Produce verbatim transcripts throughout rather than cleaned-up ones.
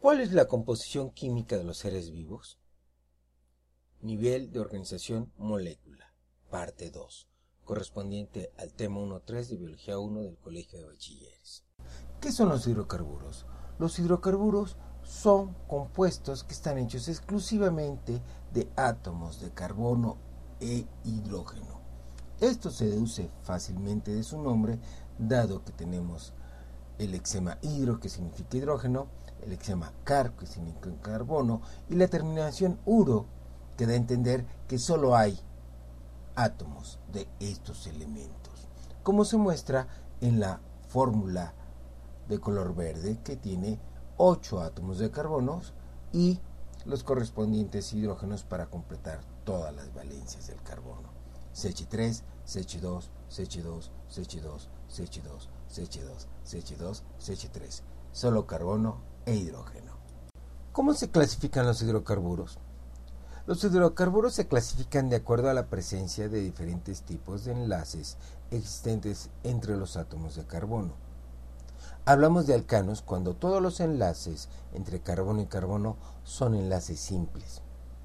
¿Cuál es la composición química de los seres vivos? Nivel de organización molécula, parte dos, correspondiente al tema uno punto tres de Biología uno del Colegio de Bachilleres. ¿Qué son los hidrocarburos? Los hidrocarburos son compuestos que están hechos exclusivamente de átomos de carbono e hidrógeno. Esto se deduce fácilmente de su nombre, dado que tenemos el lexema hidro, que significa hidrógeno, el lexema car, que significa carbono, y la terminación uro, que da a entender que solo hay átomos de estos elementos, como se muestra en la fórmula de color verde, que tiene ocho átomos de carbono y los correspondientes hidrógenos para completar todas las valencias del carbono. C H tres, C H dos, C H dos, C H dos, C H dos, C H dos, C H dos, C H tres, solo carbono e hidrógeno. ¿Cómo se clasifican los hidrocarburos? Los hidrocarburos se clasifican de acuerdo a la presencia de diferentes tipos de enlaces existentes entre los átomos de carbono. Hablamos de alcanos cuando todos los enlaces entre carbono y carbono son enlaces simples.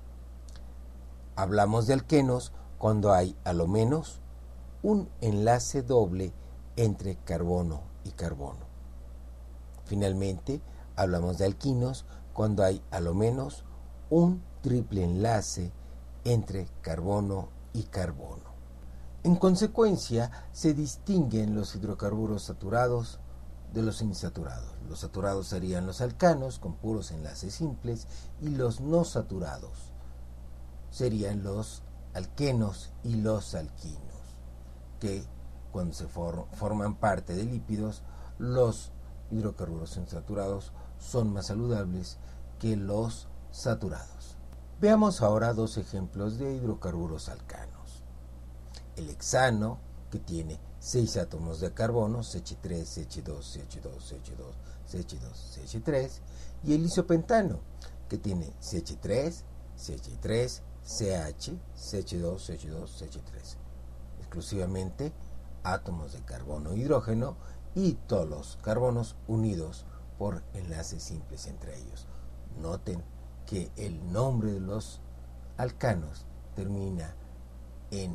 Hablamos de alquenos cuando hay a lo menos un enlace doble entre carbono y carbono. Finalmente, hablamos de alquinos cuando hay a lo menos un triple enlace entre carbono y carbono. En consecuencia, se distinguen los hidrocarburos saturados de los insaturados. Los saturados serían los alcanos con puros enlaces simples y los no saturados serían los alquenos y los alquinos, que cuando se for- forman parte de lípidos, los hidrocarburos insaturados son más saludables que los saturados. Veamos ahora dos ejemplos de hidrocarburos alcanos. El hexano, que tiene seis átomos de carbono, C H tres, C H dos, C H dos, C H dos, C H dos, C H tres, y el isopentano, que tiene C H tres, C H tres, C H, C H dos, C H dos, C H tres, exclusivamente átomos de carbono e hidrógeno y todos los carbonos unidos por enlaces simples entre ellos. Noten que el nombre de los alcanos termina en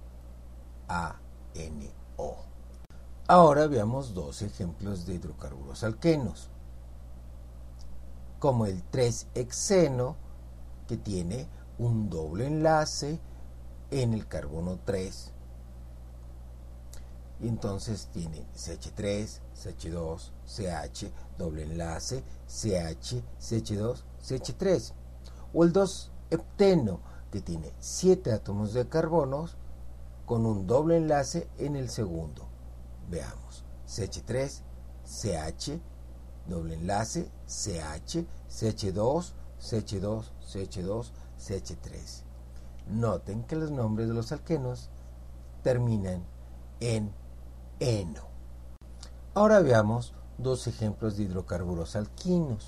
A N O. Ahora veamos dos ejemplos de hidrocarburos alquenos, como el tres hexeno, que tiene un doble enlace en el carbono tres, y entonces tiene C H tres, C H dos, C H, doble enlace, C H, C H dos, C H tres, o el dos hepteno, que tiene siete átomos de carbono con un doble enlace en el segundo. Veamos, C H tres, C H, doble enlace, C H, C H dos, C H dos, C H dos, C H tres. Noten que los nombres de los alquenos terminan en eno. Ahora veamos dos ejemplos de hidrocarburos alquinos,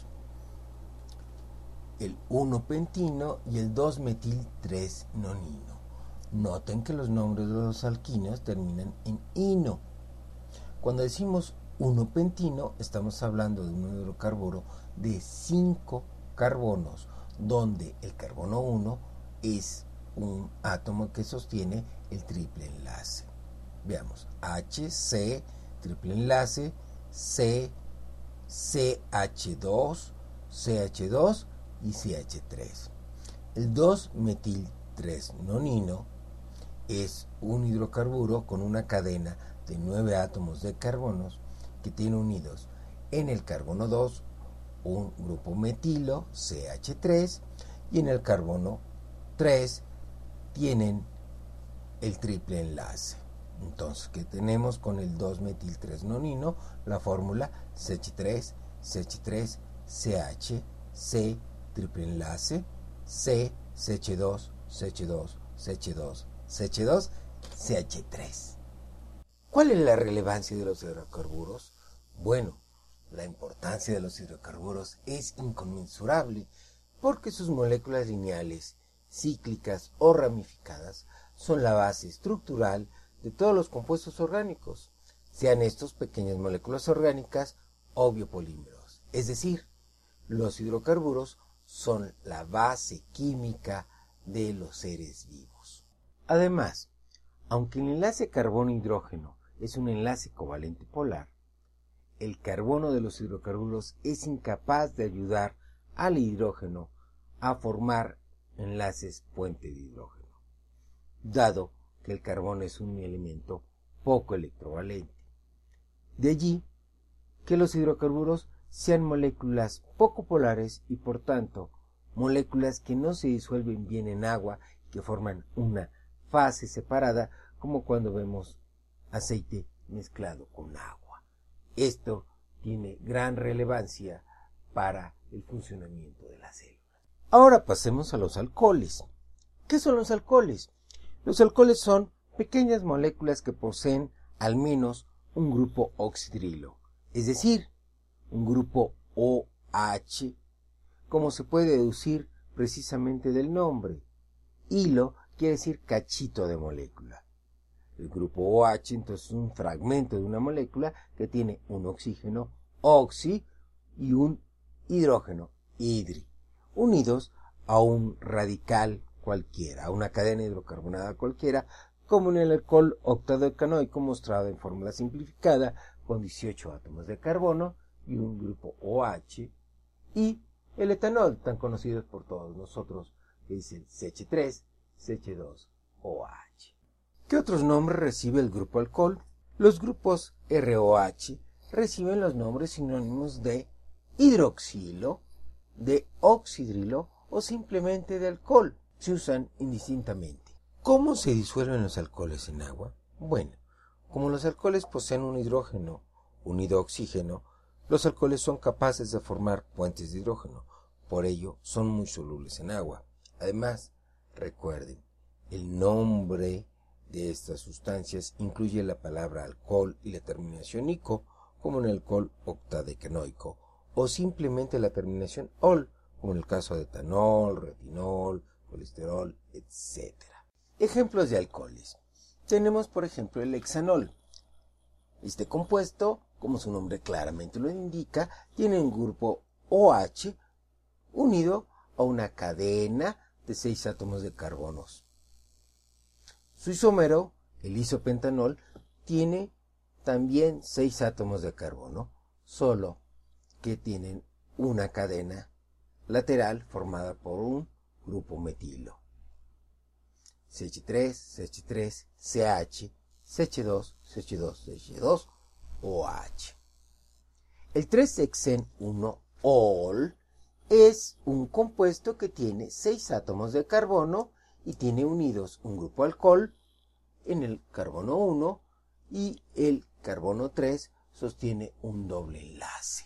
el uno pentino y el dos metil tres nonino. Noten que los nombres de los alquinos terminan en ino. Cuando decimos uno pentino, estamos hablando de un hidrocarburo de cinco carbonos, donde el carbono uno es un átomo que sostiene el triple enlace. Veamos, H, C, triple enlace, C, C H dos, C H dos y C H tres. El dos metil tres nonino es un hidrocarburo con una cadena de nueve átomos de carbonos que tiene unidos en el carbono dos un grupo metilo, C H tres, y en el carbono tres tienen el triple enlace. Entonces, ¿qué tenemos con el dos metil tres nonino? La fórmula C H tres, C H tres, C H, C, triple enlace, C, C H dos, C H dos, C H dos, C H dos, C H tres. ¿Cuál es la relevancia de los hidrocarburos? Bueno, la importancia de los hidrocarburos es inconmensurable porque sus moléculas lineales, cíclicas o ramificadas son la base estructural de todos los compuestos orgánicos, sean estos pequeñas moléculas orgánicas o biopolímeros. Es decir, Los hidrocarburos son la base química de los seres vivos. Además, aunque el enlace carbono-hidrógeno es un enlace covalente polar, el carbono de los hidrocarburos es incapaz de ayudar al hidrógeno a formar enlaces puente de hidrógeno, dado que el carbono es un elemento poco electrovalente. De allí que los hidrocarburos sean moléculas poco polares y por tanto moléculas que no se disuelven bien en agua, que forman una fase separada, como cuando vemos aceite mezclado con agua. Esto tiene gran relevancia para el funcionamiento de la célula. Ahora pasemos a los alcoholes. ¿Qué son los alcoholes? Los alcoholes son pequeñas moléculas que poseen al menos un grupo oxidrilo, es decir, un grupo OH, como se puede deducir precisamente del nombre. Hilo quiere decir cachito de molécula. El grupo OH entonces es un fragmento de una molécula que tiene un oxígeno, oxi, y un hidrógeno, hidri, unidos a un radical cualquiera, a una cadena hidrocarbonada cualquiera, como en el alcohol octadecanoico mostrado en fórmula simplificada con dieciocho átomos de carbono y un grupo OH, y el etanol, tan conocido por todos nosotros, que es el C H tres C H dos O H. ¿Qué otros nombres recibe el grupo alcohol? Los grupos R O H reciben los nombres sinónimos de hidroxilo, de oxidrilo o simplemente de alcohol. Se usan indistintamente. ¿Cómo se disuelven los alcoholes en agua? Bueno, como los alcoholes poseen un hidrógeno unido a oxígeno, los alcoholes son capaces de formar puentes de hidrógeno. Por ello, son muy solubles en agua. Además, recuerden, el nombre de estas sustancias incluye la palabra alcohol y la terminación ico, como en el alcohol octadecanoico, o simplemente la terminación ol, como en el caso de etanol, retinol, colesterol, etcétera. Ejemplos de alcoholes. Tenemos, por ejemplo, el hexanol. Este compuesto, como su nombre claramente lo indica, tiene un grupo OH unido a una cadena de seis átomos de carbonos. Su isómero, el isopentanol, tiene también seis átomos de carbono, solo que tienen una cadena lateral formada por un grupo metilo. C H tres, C H tres, C H, C H dos, C H dos, C H dos, OH. El tres hexen uno ol es un compuesto que tiene seis átomos de carbono y tiene unidos un grupo alcohol en el carbono uno y el carbono tres sostiene un doble enlace.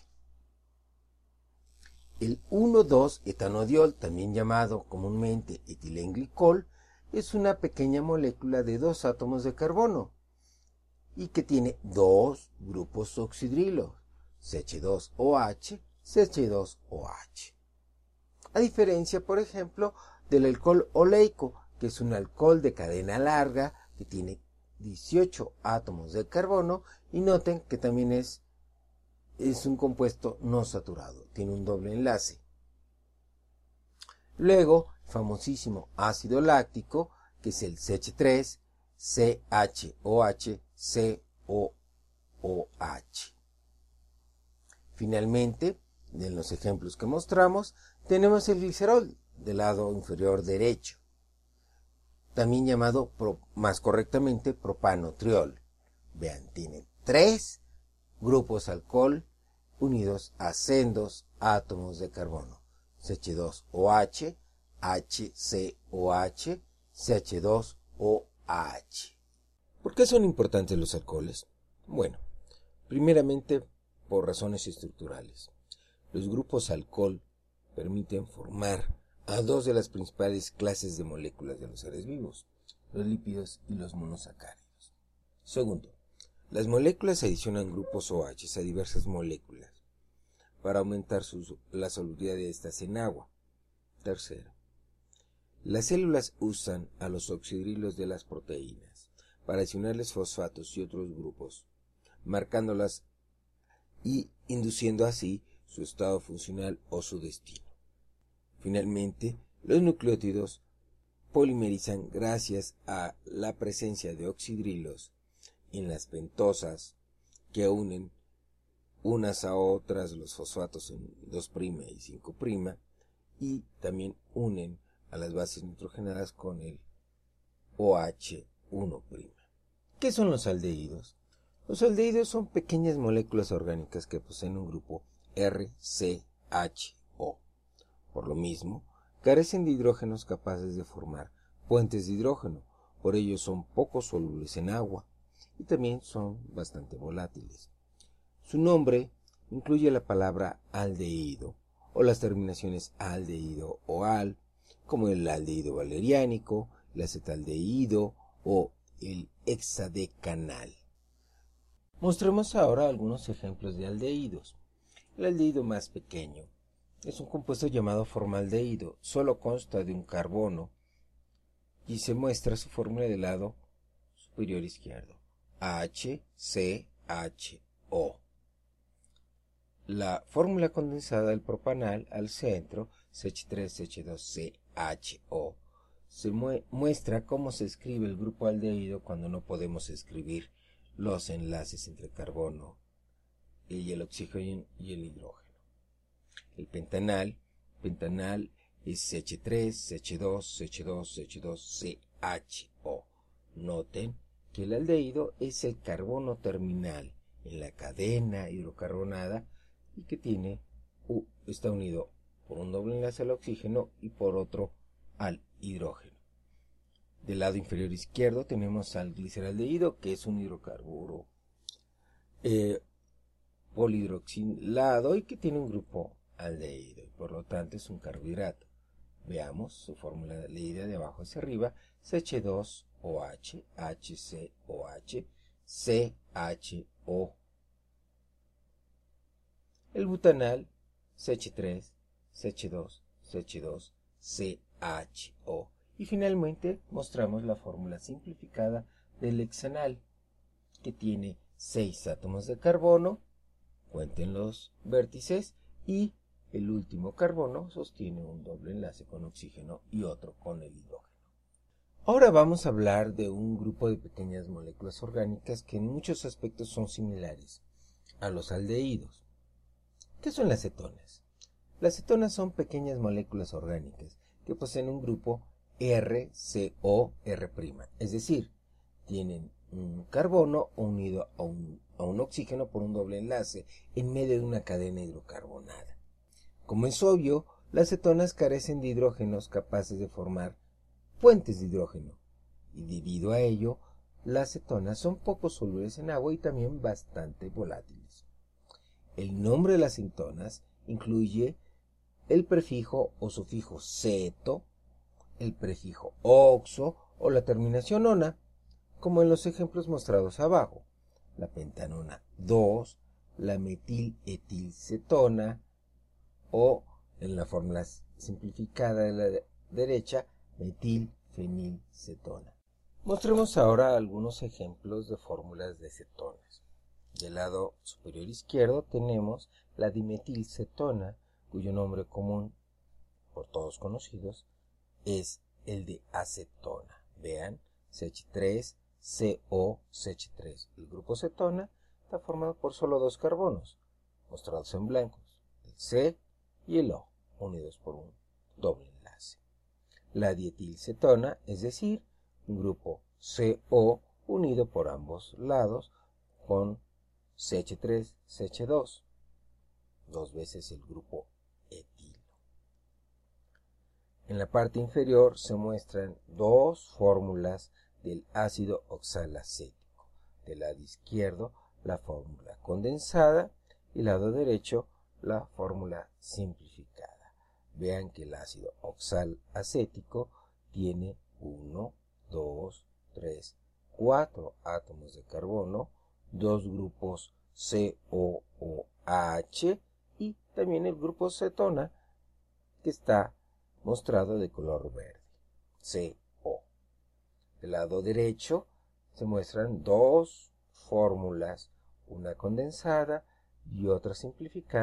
El uno dos etanodiol, también llamado comúnmente etilenglicol, es una pequeña molécula de dos átomos de carbono y que tiene dos grupos oxidrilos, C H dos O H, C H dos O H. A diferencia, por ejemplo, del alcohol oleico, que es un alcohol de cadena larga que tiene dieciocho átomos de carbono, y noten que también es, es un compuesto no saturado, tiene un doble enlace. Luego, el famosísimo ácido láctico, que es el C H tres, C H O H, C O O H. Finalmente, en los ejemplos que mostramos, tenemos el glicerol del lado inferior derecho, también llamado pro, más correctamente propanotriol. Vean, tiene tres grupos alcohol unidos a sendos átomos de carbono, C H dos O H, H C O H, C H dos O H. ¿Por qué son importantes los alcoholes? Bueno, primeramente por razones estructurales. Los grupos alcohol permiten formar a dos de las principales clases de moléculas de los seres vivos, los lípidos y los monosacáridos. Segundo, las moléculas adicionan grupos OH a diversas moléculas para aumentar su, la solubilidad de estas en agua. Tercero, las células usan a los oxidrilos de las proteínas para adicionarles fosfatos y otros grupos, marcándolas y induciendo así su estado funcional o su destino. Finalmente, los nucleótidos polimerizan gracias a la presencia de oxidrilos en las pentosas que unen unas a otras los fosfatos en dos' y cinco' y también unen a las bases nitrogenadas con el O H uno'. ¿Qué son los aldehídos? Los aldehídos son pequeñas moléculas orgánicas que poseen un grupo R C H O. Por lo mismo, carecen de hidrógenos capaces de formar puentes de hidrógeno, por ello son poco solubles en agua y también son bastante volátiles. Su nombre incluye la palabra aldehído o las terminaciones aldehído o al, como el aldehído valeriánico, el acetaldehído o el hexadecanal. Mostremos ahora algunos ejemplos de aldehídos. El aldehído más pequeño es un compuesto llamado formaldehído, solo consta de un carbono y se muestra su fórmula del lado superior izquierdo, H C H O. La fórmula condensada del propanal al centro, C H tres C H dos C H O, se muestra cómo se escribe el grupo aldehído cuando no podemos escribir los enlaces entre carbono y el oxígeno y el hidrógeno. El pentanal, pentanal es C H tres C H dos C H dos C H dos C H O. Noten que el aldehído es el carbono terminal en la cadena hidrocarbonada y que tiene, uh, está unido por un doble enlace al oxígeno y por otro al hidrógeno. Del lado inferior izquierdo tenemos al gliceraldehído, que es un hidrocarburo eh, polihidroxilado y que tiene un grupo aldehído, y por lo tanto es un carbohidrato. Veamos su fórmula leída de abajo hacia arriba, C H dos O H, H C O H, C H O. El butanal, C H tres, C H dos, C H dos, C H O. Y finalmente mostramos la fórmula simplificada del hexanal, que tiene seis átomos de carbono, cuenten los vértices, y el último carbono sostiene un doble enlace con oxígeno y otro con el hidrógeno. Ahora vamos a hablar de un grupo de pequeñas moléculas orgánicas que en muchos aspectos son similares a los aldehídos. ¿Qué son las cetonas? Las cetonas son pequeñas moléculas orgánicas que poseen un grupo R C O R', es decir, tienen un carbono unido a un, a un oxígeno por un doble enlace en medio de una cadena hidrocarbonada. Como es obvio, las cetonas carecen de hidrógenos capaces de formar puentes de hidrógeno, y debido a ello, las cetonas son poco solubles en agua y también bastante volátiles. El nombre de las cetonas incluye el prefijo o sufijo ceto, el prefijo oxo o la terminación ona, como en los ejemplos mostrados abajo, la pentanona dos, la metiletilcetona o, en la fórmula simplificada de la derecha, metilfenilcetona. Mostremos ahora algunos ejemplos de fórmulas de cetonas. Del lado superior izquierdo tenemos la dimetilcetona, cuyo nombre común, por todos conocidos, es el de acetona. Vean, C H tres C O C H tres. El grupo cetona está formado por solo dos carbonos, mostrados en blancos, el C y el O, unidos por un doble enlace. La dietilcetona, es decir, un grupo C O unido por ambos lados con C H tres C H dos, dos veces el grupo etilo. En la parte inferior se muestran dos fórmulas del ácido oxalacético. Del lado izquierdo, la fórmula condensada y del lado derecho, la fórmula simplificada. Vean que el ácido oxalacético tiene uno, dos, tres, cuatro átomos de carbono, dos grupos C O O H y también el grupo cetona, que está mostrado de color verde, C O. Del lado derecho se muestran dos fórmulas, una condensada y otra simplificada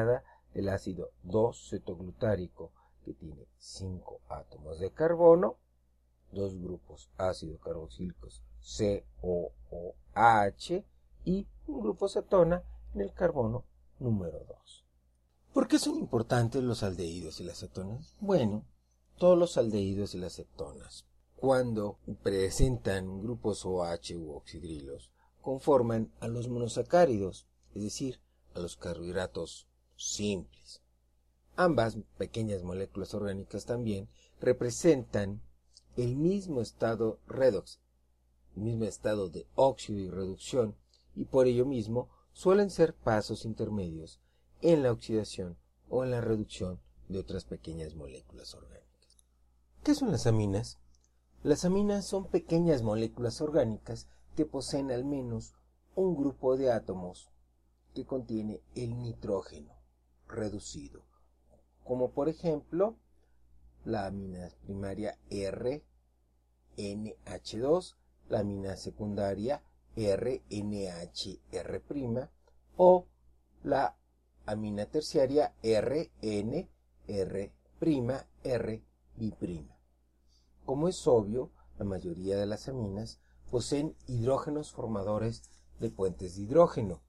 el ácido dos cetoglutárico, que tiene cinco átomos de carbono, dos grupos ácido carboxílicos C O O H y un grupo cetona en el carbono número dos. ¿Por qué son importantes los aldehídos y las cetonas? Bueno, todos los aldehídos y las cetonas, cuando presentan grupos OH u oxidrilos, conforman a los monosacáridos, es decir, a los carbohidratos simples. Ambas pequeñas moléculas orgánicas también representan el mismo estado redox, el mismo estado de óxido y reducción, y por ello mismo suelen ser pasos intermedios en la oxidación o en la reducción de otras pequeñas moléculas orgánicas. ¿Qué son las aminas? Las aminas son pequeñas moléculas orgánicas que poseen al menos un grupo de átomos que contiene el nitrógeno reducido, como por ejemplo la amina primaria R N H dos, la amina secundaria R N H R' o la amina terciaria R N R' R bi'. Como es obvio, la mayoría de las aminas poseen hidrógenos formadores de puentes de hidrógeno.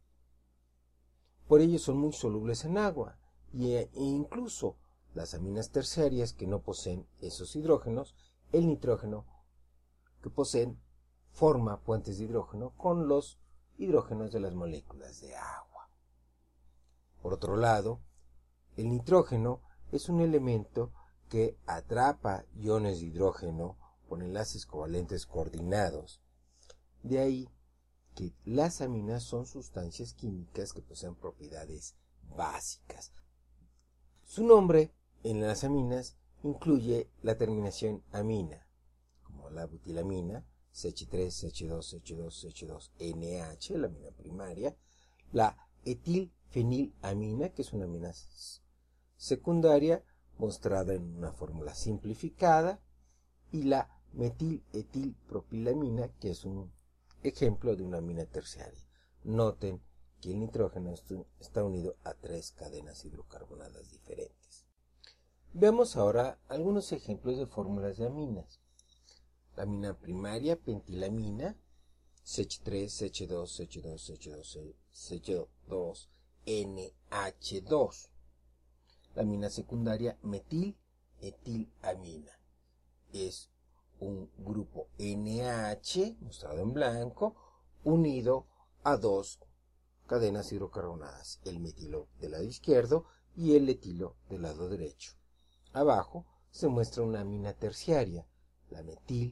Por ello son muy solubles en agua, e incluso las aminas terciarias que no poseen esos hidrógenos, el nitrógeno que poseen forma puentes de hidrógeno con los hidrógenos de las moléculas de agua. Por otro lado, el nitrógeno es un elemento que atrapa iones de hidrógeno por enlaces covalentes coordinados. De ahí que las aminas son sustancias químicas que poseen propiedades básicas. Su nombre en las aminas incluye la terminación amina, como la butilamina, C H tres, C H dos, C H dos, C H dos N H, la amina primaria, la etilfenilamina, que es una amina secundaria mostrada en una fórmula simplificada, y la metiletilpropilamina, que es un ejemplo de una amina terciaria. Noten que el nitrógeno está unido a tres cadenas hidrocarbonadas diferentes. Veamos ahora algunos ejemplos de fórmulas de aminas. La amina primaria, pentilamina, C H tres, C H dos, C H dos, C H dos, C H dos N H dos. La amina secundaria, metiletilamina. Es un grupo N H, mostrado en blanco, unido a dos cadenas hidrocarbonadas, el metilo del lado izquierdo y el etilo del lado derecho. Abajo se muestra una amina terciaria, la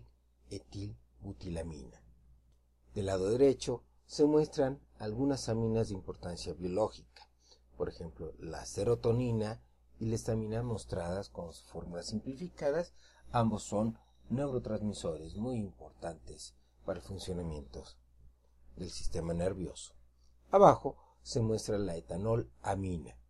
metil-etilbutilamina. Del lado derecho se muestran algunas aminas de importancia biológica, por ejemplo, la serotonina y la histamina mostradas con fórmulas simplificadas. Ambos son neurotransmisores muy importantes para el funcionamiento del sistema nervioso. Abajo se muestra la etanolamina,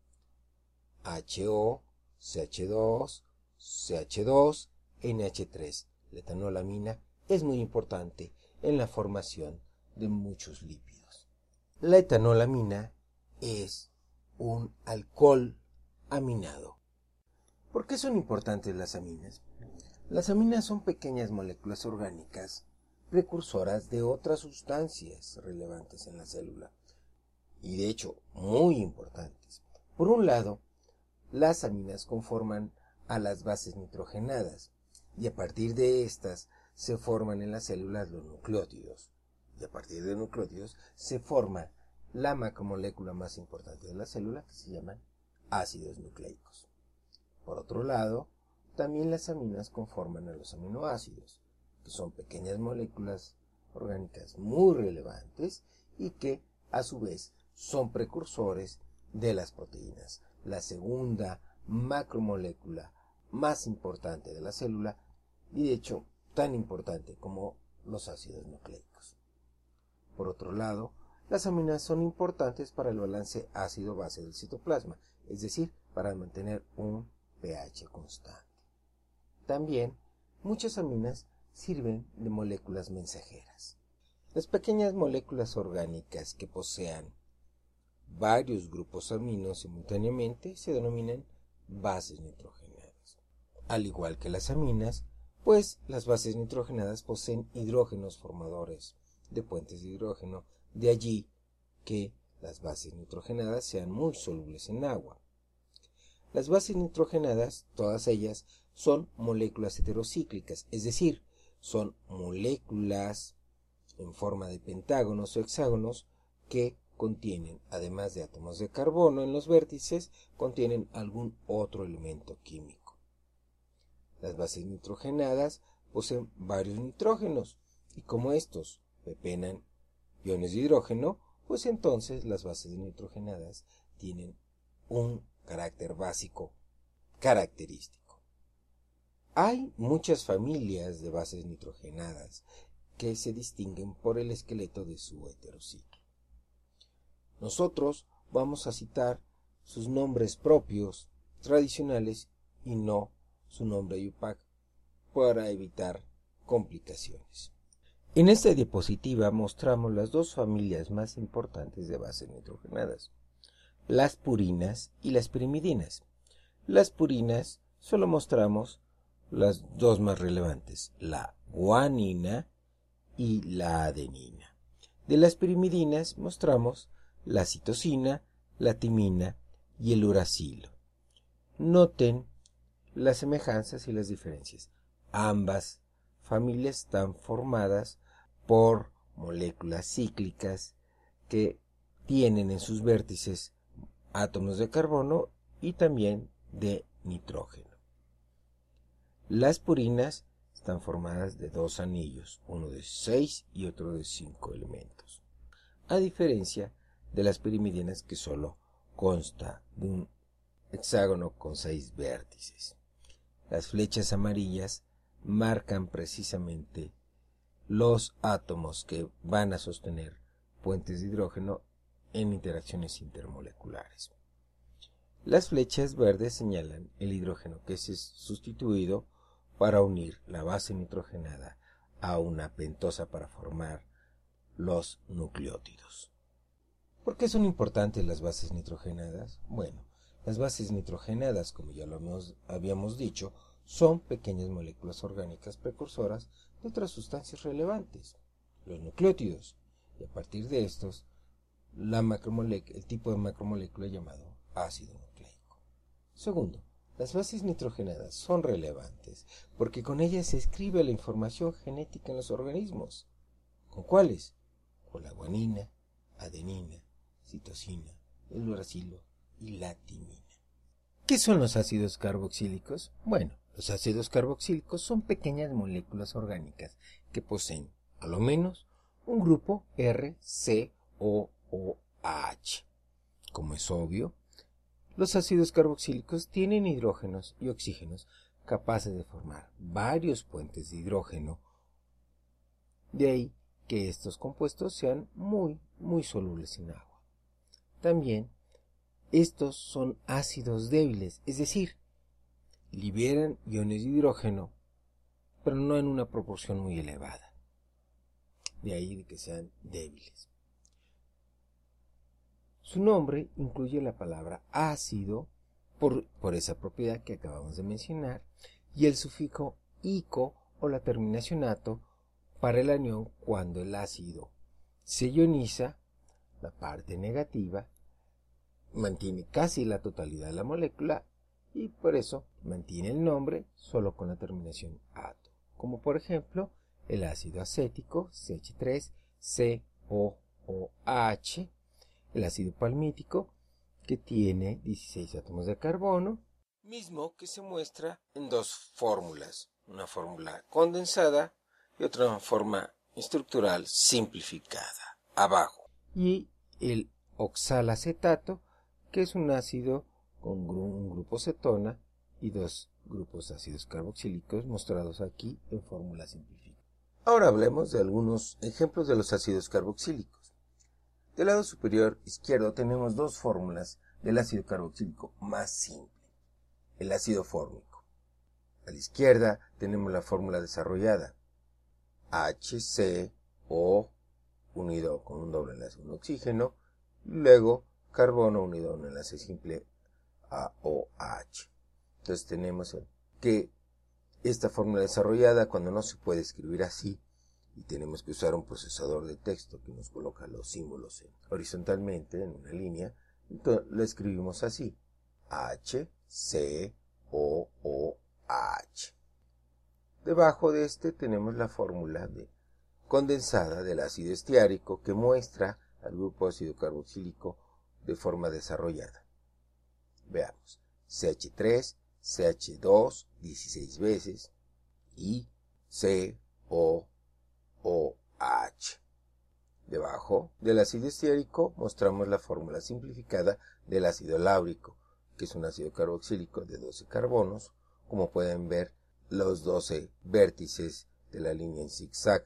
H O, C H dos, C H dos, N H tres. La etanolamina es muy importante en la formación de muchos lípidos. La etanolamina es un alcohol aminado. ¿Por qué son importantes las aminas? Las aminas son pequeñas moléculas orgánicas precursoras de otras sustancias relevantes en la célula, y de hecho muy importantes. Por un lado, las aminas conforman a las bases nitrogenadas, y a partir de estas se forman en las células los nucleótidos, y a partir de nucleótidos se forma la macromolécula más importante de la célula, que se llaman ácidos nucleicos. Por otro lado, también las aminas conforman a los aminoácidos, que son pequeñas moléculas orgánicas muy relevantes y que, a su vez, son precursores de las proteínas, la segunda macromolécula más importante de la célula y, de hecho, tan importante como los ácidos nucleicos. Por otro lado, las aminas son importantes para el balance ácido-base del citoplasma, es decir, para mantener un pH constante. También, muchas aminas sirven de moléculas mensajeras. Las pequeñas moléculas orgánicas que posean varios grupos aminos simultáneamente se denominan bases nitrogenadas. Al igual que las aminas, pues las bases nitrogenadas poseen hidrógenos formadores de puentes de hidrógeno, de allí que las bases nitrogenadas sean muy solubles en agua. Las bases nitrogenadas, todas ellas, son moléculas heterocíclicas, es decir, son moléculas en forma de pentágonos o hexágonos que contienen, además de átomos de carbono en los vértices, contienen algún otro elemento químico. Las bases nitrogenadas poseen varios nitrógenos y como estos pepenan iones de hidrógeno, pues entonces las bases nitrogenadas tienen un carácter básico característico. Hay muchas familias de bases nitrogenadas que se distinguen por el esqueleto de su heterociclo. Nosotros vamos a citar sus nombres propios tradicionales y no su nombre I U P A C para evitar complicaciones. En esta diapositiva mostramos las dos familias más importantes de bases nitrogenadas, las purinas y las pirimidinas. Las purinas solo mostramos las dos más relevantes, la guanina y la adenina. De las pirimidinas mostramos la citosina, la timina y el uracilo. Noten las semejanzas y las diferencias. Ambas familias están formadas por moléculas cíclicas que tienen en sus vértices átomos de carbono y también de nitrógeno. Las purinas están formadas de dos anillos, uno de seis y otro de cinco elementos, a diferencia de las pirimidinas que solo consta de un hexágono con seis vértices. Las flechas amarillas marcan precisamente los átomos que van a sostener puentes de hidrógeno en interacciones intermoleculares. Las flechas verdes señalan el hidrógeno que es sustituido para unir la base nitrogenada a una pentosa para formar los nucleótidos. ¿Por qué son importantes las bases nitrogenadas? Bueno, las bases nitrogenadas, como ya lo habíamos, habíamos dicho, son pequeñas moléculas orgánicas precursoras de otras sustancias relevantes, los nucleótidos, y a partir de estos, la macromolécula, el tipo de macromolécula llamado ácido nucleico. Segundo, las bases nitrogenadas son relevantes porque con ellas se escribe la información genética en los organismos. ¿Con cuáles? Con la guanina, adenina, citosina, el uracilo y la timina. ¿Qué son los ácidos carboxílicos? Bueno, los ácidos carboxílicos son pequeñas moléculas orgánicas que poseen, a lo menos, un grupo R C O O H. Como es obvio, los ácidos carboxílicos tienen hidrógenos y oxígenos capaces de formar varios puentes de hidrógeno. De ahí que estos compuestos sean muy, muy solubles en agua. También, estos son ácidos débiles, es decir, liberan iones de hidrógeno, pero no en una proporción muy elevada. De ahí de que sean débiles. Su nombre incluye la palabra ácido por, por esa propiedad que acabamos de mencionar y el sufijo ico o la terminación ato para el anión cuando el ácido se ioniza, la parte negativa mantiene casi la totalidad de la molécula y por eso mantiene el nombre solo con la terminación ato, como por ejemplo el ácido acético C H tres C O O H, el ácido palmítico que tiene dieciséis átomos de carbono, mismo que se muestra en dos fórmulas, una fórmula condensada y otra forma estructural simplificada, abajo, y el oxalacetato, que es un ácido con un grupo cetona y dos grupos ácidos carboxílicos mostrados aquí en fórmula simplificada. Ahora hablemos de algunos ejemplos de los ácidos carboxílicos. Del lado superior izquierdo tenemos dos fórmulas del ácido carboxílico más simple, el ácido fórmico. A la izquierda tenemos la fórmula desarrollada, H C O unido con un doble enlace, un oxígeno, y luego carbono unido a un enlace simple A O H. Entonces tenemos que esta fórmula desarrollada, cuando no se puede escribir así y tenemos que usar un procesador de texto que nos coloca los símbolos en, horizontalmente en una línea, entonces lo escribimos así: H C O O H. Debajo de este tenemos la fórmula de condensada del ácido estiárico que muestra al grupo ácido carboxílico de forma desarrollada. Veamos: C H tres, C H dos dieciséis veces y C O O H. Debajo del ácido estiárico mostramos la fórmula simplificada del ácido láurico, que es un ácido carboxílico de doce carbonos. Como pueden ver, los doce vértices de la línea en zigzag.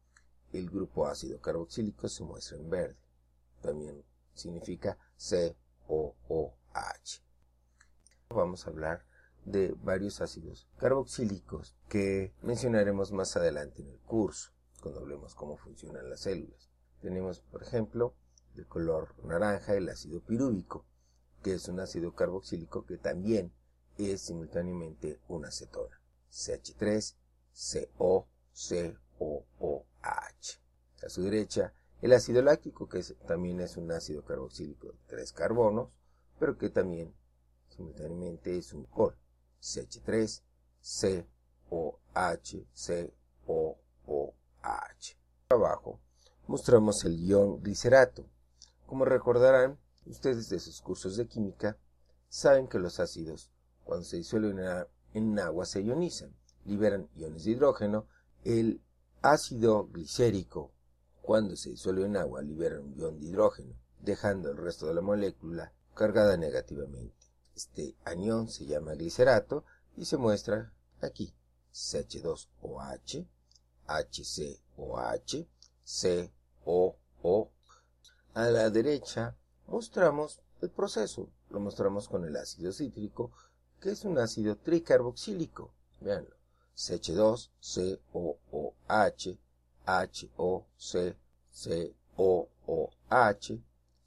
El grupo ácido carboxílico se muestra en verde. También significa C O O H. Vamos a hablar de varios ácidos carboxílicos que mencionaremos más adelante en el curso, cuando hablemos cómo funcionan las células. Tenemos, por ejemplo, de color naranja el ácido pirúvico, que es un ácido carboxílico que también es simultáneamente una acetona. C H tres, C O, C O O H. A su derecha, el ácido láctico, que es, también es un ácido carboxílico de tres carbonos, pero que también simultáneamente es un alcohol. C H tres, C O H, C O O H. Abajo mostramos el ion glicerato. Como recordarán ustedes de sus cursos de química, saben que los ácidos, cuando se disuelven en agua, se ionizan, liberan iones de hidrógeno. El ácido glicérico, cuando se disuelve en agua, libera un ion de hidrógeno, dejando el resto de la molécula cargada negativamente. Este anión se llama glicerato y se muestra aquí: C H dos O H, H C O H, C O O. A la derecha mostramos el proceso. Lo mostramos con el ácido cítrico, que es un ácido tricarboxílico. Veanlo: C H dos, C O O H, H O C, C O O H,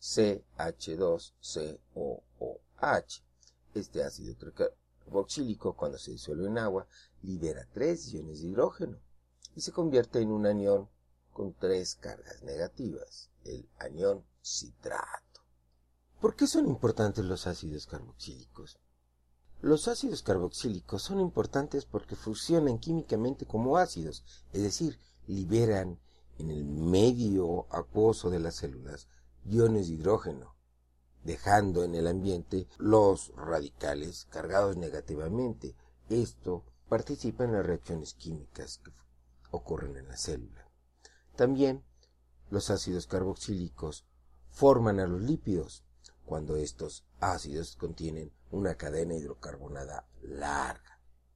C H dos, C O O H. Este ácido tricarboxílico, cuando se disuelve en agua, libera tres iones de hidrógeno y se convierte en un anión con tres cargas negativas, el anión citrato. ¿Por qué son importantes los ácidos carboxílicos? Los ácidos carboxílicos son importantes porque funcionan químicamente como ácidos, es decir, liberan en el medio acuoso de las células iones de hidrógeno, dejando en el ambiente los radicales cargados negativamente. Esto participa en las reacciones químicas que ocurren en la célula. También los ácidos carboxílicos forman a los lípidos, cuando estos ácidos contienen una cadena hidrocarbonada larga.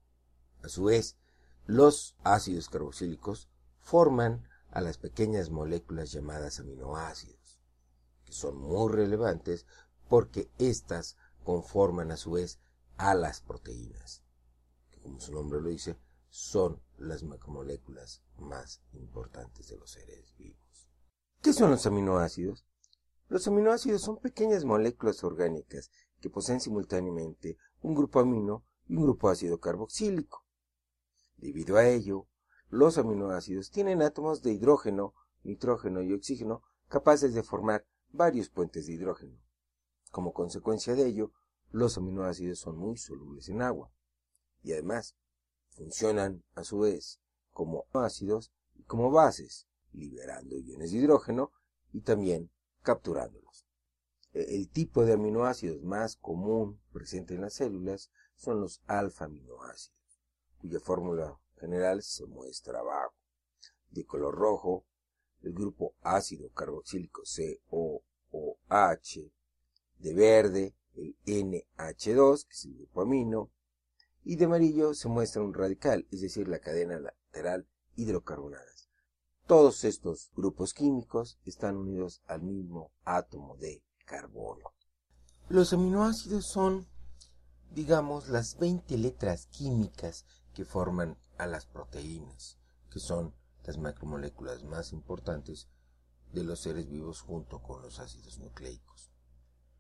A su vez, los ácidos carboxílicos forman a las pequeñas moléculas llamadas aminoácidos, que son muy relevantes porque éstas conforman a su vez a las proteínas, que como su nombre lo dice, son las macromoléculas más importantes de los seres vivos. ¿Qué son los aminoácidos? Los aminoácidos son pequeñas moléculas orgánicas que poseen simultáneamente un grupo amino y un grupo ácido carboxílico. Debido a ello, los aminoácidos tienen átomos de hidrógeno, nitrógeno y oxígeno capaces de formar varios puentes de hidrógeno. Como consecuencia de ello, los aminoácidos son muy solubles en agua y además funcionan a su vez como ácidos y como bases, liberando iones de hidrógeno y también capturándolos. El tipo de aminoácidos más común presente en las células son los alfa-aminoácidos, cuya fórmula general se muestra abajo. De color rojo, el grupo ácido carboxílico C O O H, de verde, el N H dos, que es el grupo amino, y de amarillo se muestra un radical, es decir, la cadena lateral hidrocarbonadas. Todos estos grupos químicos están unidos al mismo átomo de carbono. Los aminoácidos son, digamos, las veinte letras químicas que forman a las proteínas, que son las macromoléculas más importantes de los seres vivos junto con los ácidos nucleicos.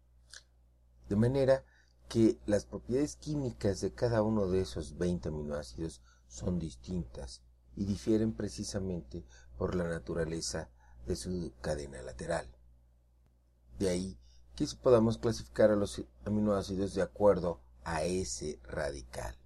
De manera que las propiedades químicas de cada uno de esos veinte aminoácidos son distintas y difieren precisamente por la naturaleza de su cadena lateral. De ahí que podamos clasificar a los aminoácidos de acuerdo a ese radical.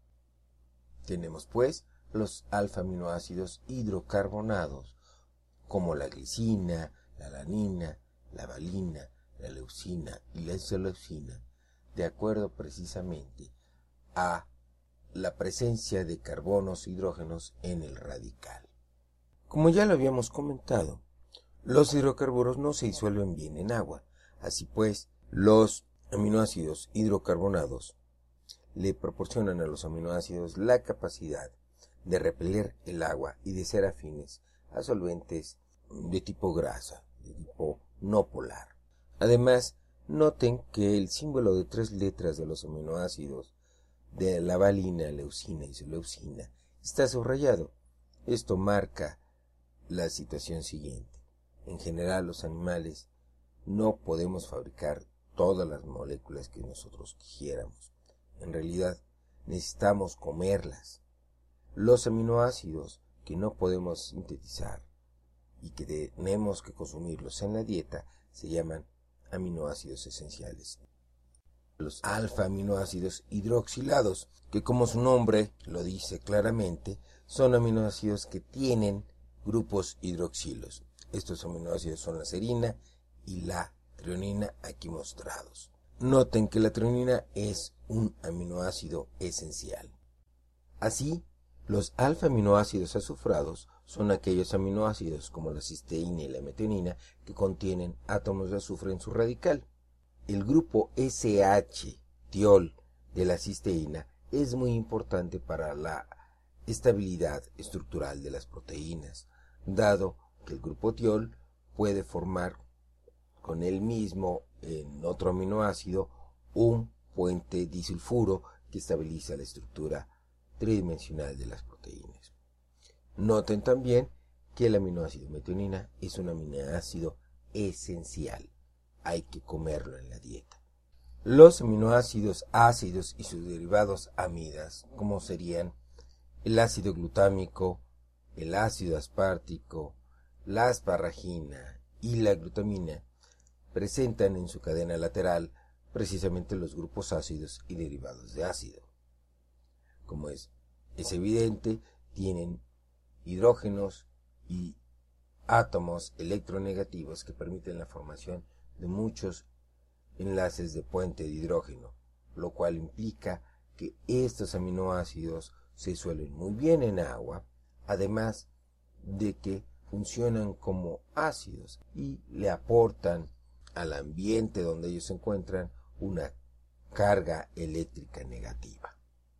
Tenemos pues los alfa-aminoácidos hidrocarbonados, como la glicina, la alanina, la valina, la leucina y la isoleucina, de acuerdo precisamente a la presencia de carbonos e hidrógenos en el radical. Como ya lo habíamos comentado, los hidrocarburos no se disuelven bien en agua. Así pues, los aminoácidos hidrocarbonados le proporcionan a los aminoácidos la capacidad de repeler el agua y de ser afines a solventes de tipo grasa, de tipo no polar. Además, noten que el símbolo de tres letras de los aminoácidos de la valina, leucina y isoleucina está subrayado. Esto marca la situación siguiente. En general, los animales no podemos fabricar todas las moléculas que nosotros quisiéramos. En realidad, necesitamos comerlas. Los aminoácidos que no podemos sintetizar y que tenemos que consumirlos en la dieta se llaman aminoácidos esenciales. Los alfa-aminoácidos hidroxilados, que como su nombre lo dice claramente, son aminoácidos que tienen grupos hidroxilos. Estos aminoácidos son la serina y la treonina aquí mostrados. Noten que la treonina es un aminoácido esencial. Así, los alfa-aminoácidos azufrados son aquellos aminoácidos como la cisteína y la metionina que contienen átomos de azufre en su radical. El grupo ese hache, tiol, de la cisteína es muy importante para la estabilidad estructural de las proteínas, dado que el grupo tiol puede formar con él mismo en otro aminoácido un puente disulfuro que estabiliza la estructura tridimensional de las proteínas. Noten también que el aminoácido metionina es un aminoácido esencial. Hay que comerlo en la dieta. Los aminoácidos ácidos y sus derivados amidas, como serían el ácido glutámico, el ácido aspartico, la asparagina y la glutamina, presentan en su cadena lateral precisamente los grupos ácidos y derivados de ácido. Como es, es evidente, tienen hidrógenos y átomos electronegativos que permiten la formación de muchos enlaces de puente de hidrógeno, lo cual implica que estos aminoácidos se disuelven muy bien en agua, además de que funcionan como ácidos y le aportan al ambiente donde ellos se encuentran una carga eléctrica negativa.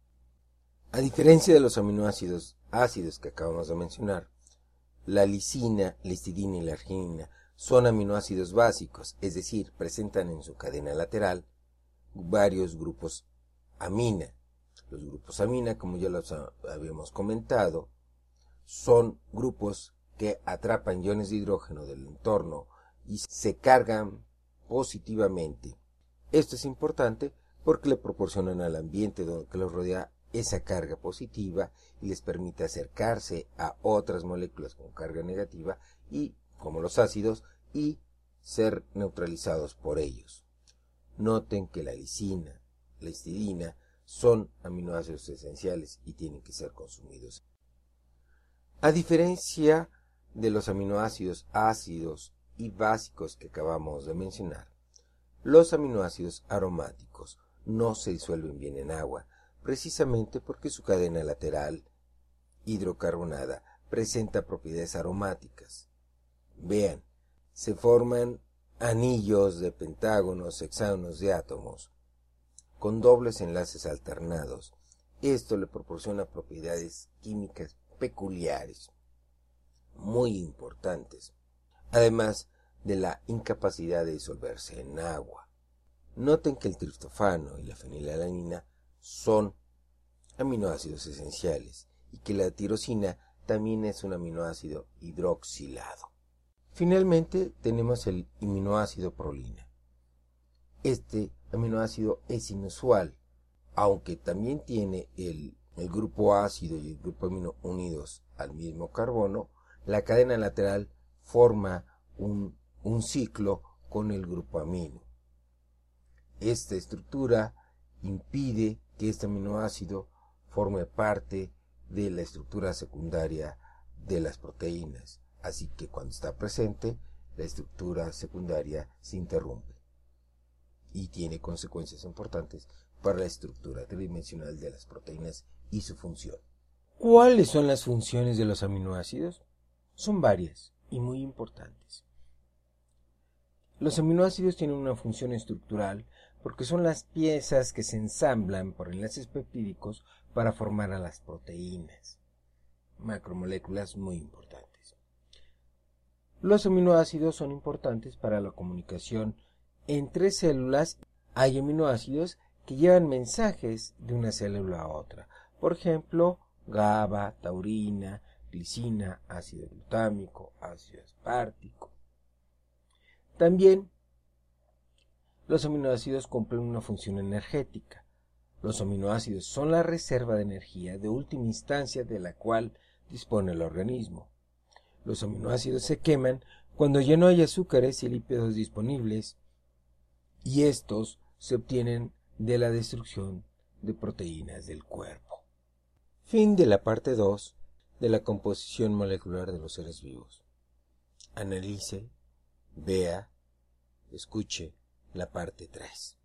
A diferencia de los aminoácidos ácidos que acabamos de mencionar, la lisina, la histidina y la arginina son aminoácidos básicos, es decir, presentan en su cadena lateral varios grupos amina. Los grupos amina, como ya los habíamos comentado, son grupos que atrapan iones de hidrógeno del entorno y se cargan positivamente. Esto es importante porque le proporcionan al ambiente que los rodea esa carga positiva y les permite acercarse a otras moléculas con carga negativa y, como los ácidos, y ser neutralizados por ellos. Noten que la lisina, la histidina, son aminoácidos esenciales y tienen que ser consumidos. A diferencia de los aminoácidos ácidos y básicos que acabamos de mencionar, los aminoácidos aromáticos no se disuelven bien en agua, precisamente porque su cadena lateral hidrocarbonada presenta propiedades aromáticas. Vean, se forman anillos de pentágonos, hexágonos de átomos con dobles enlaces alternados. Esto le proporciona propiedades químicas peculiares, muy importantes, además de la incapacidad de disolverse en agua. Noten que el triptofano y la fenilalanina son aminoácidos esenciales y que la tirosina también es un aminoácido hidroxilado. Finalmente tenemos el aminoácido prolina. Este aminoácido es inusual, aunque también tiene el, el grupo ácido y el grupo amino unidos al mismo carbono, la cadena lateral forma un, un ciclo con el grupo amino. Esta estructura impide que este aminoácido forme parte de la estructura secundaria de las proteínas, así que cuando está presente, la estructura secundaria se interrumpe y tiene consecuencias importantes para la estructura tridimensional de las proteínas y su función. ¿Cuáles son las funciones de los aminoácidos? Son varias y muy importantes. Los aminoácidos tienen una función estructural porque son las piezas que se ensamblan por enlaces peptídicos para formar a las proteínas, macromoléculas muy importantes. Los aminoácidos son importantes para la comunicación entre células. Hay aminoácidos que llevan mensajes de una célula a otra, por ejemplo, GABA, taurina, glicina, ácido glutámico, ácido aspartico. También los aminoácidos cumplen una función energética. Los aminoácidos son la reserva de energía de última instancia de la cual dispone el organismo. Los aminoácidos se queman cuando ya no hay azúcares y lípidos disponibles, y estos se obtienen de la destrucción de proteínas del cuerpo. Fin de la parte dos de la composición molecular de los seres vivos. Analice, vea, escuche la parte tres.